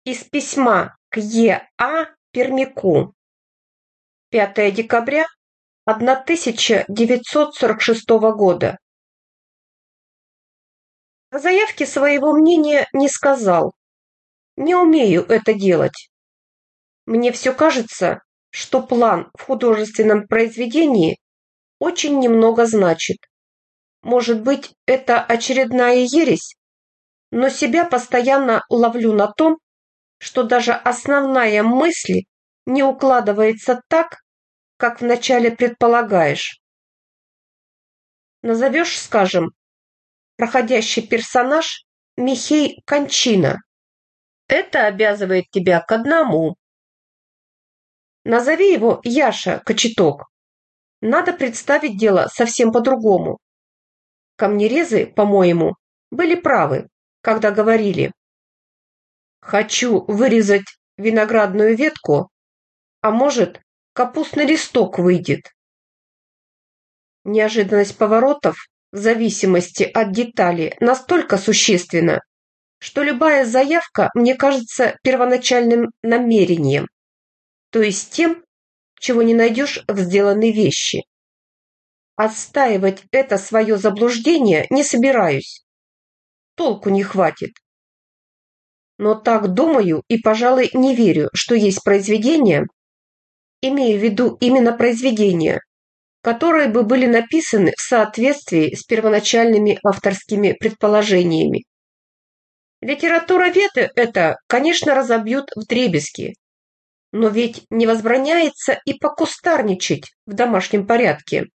Из письма к Е.А. Пермяку. 5 декабря 1946 года. О заявке своего мнения не сказал. Не умею это делать. Мне все кажется, что план в художественном произведении очень немного значит. Может быть, это очередная ересь, но себя постоянно ловлю на том, что даже основная мысль не укладывается так, как вначале предполагаешь. Назовешь, скажем, проходящий персонаж Михей Кончина. Это обязывает тебя к одному. Назови его Яша Кочеток. Надо представить дело совсем по-другому. Камнерезы, по-моему, были правы, когда говорили: «Хочу вырезать виноградную ветку, а может, капустный листок выйдет». Неожиданность поворотов в зависимости от детали настолько существенна, что любая заявка мне кажется первоначальным намерением, то есть тем, чего не найдешь в сделанной вещи. Отстаивать это свое заблуждение не собираюсь. Толку не хватит. Но так думаю и, пожалуй, не верю, что есть произведения, имею в виду именно произведения, которые бы были написаны в соответствии с первоначальными авторскими предположениями. Литературоведы это, конечно, разобьют вдребезги, но ведь не возбраняется и покустарничать в домашнем порядке.